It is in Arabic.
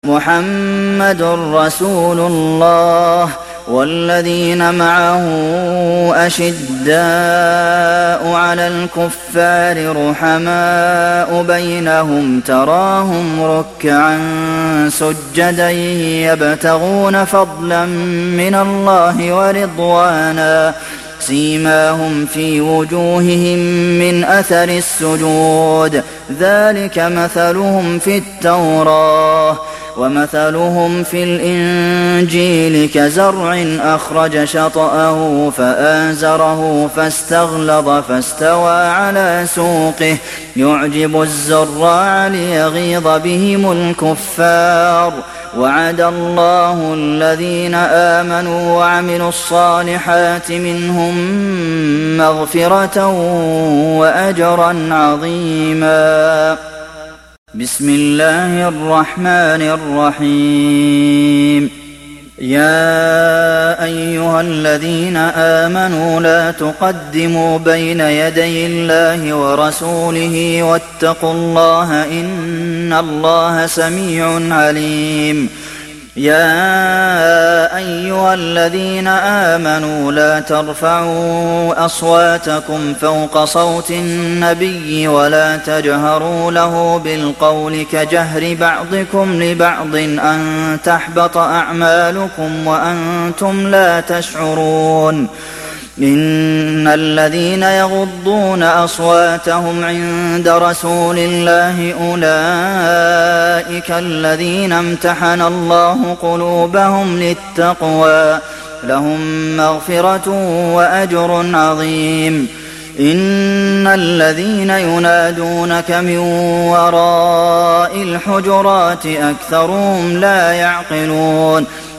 محمد رسول الله والذين معه أشداء على الكفار رحماء بينهم تراهم ركعا سجدا يبتغون فضلا من الله ورضوانا سيماهم في وجوههم من أثر السجود ذلك مثلهم في التوراة ومثلهم في الإنجيل كزرع أخرج شطأه فآزره فاستغلظ فاستوى على سوقه يعجب الزراع ليغيظ بهم الكفار وعد الله الذين آمنوا وعملوا الصالحات منهم مغفرة وأجرا عظيما. بسم الله الرحمن الرحيم. يا أيها الذين آمنوا لا تقدموا بين يدي الله ورسوله واتقوا الله إن الله سميع عليم. يا أيها الذين آمنوا لا ترفعوا أصواتكم فوق صوت النبي ولا تجهروا له بالقول كجهر بعضكم لبعض أن تحبط أعمالكم وأنتم لا تشعرون. إن الذين يغضون أصواتهم عند رسول الله أولئك الذين امتحن الله قلوبهم للتقوى لهم مغفرة وأجر عظيم. إن الذين ينادونك من وراء الحجرات أكثرهم لا يعقلون.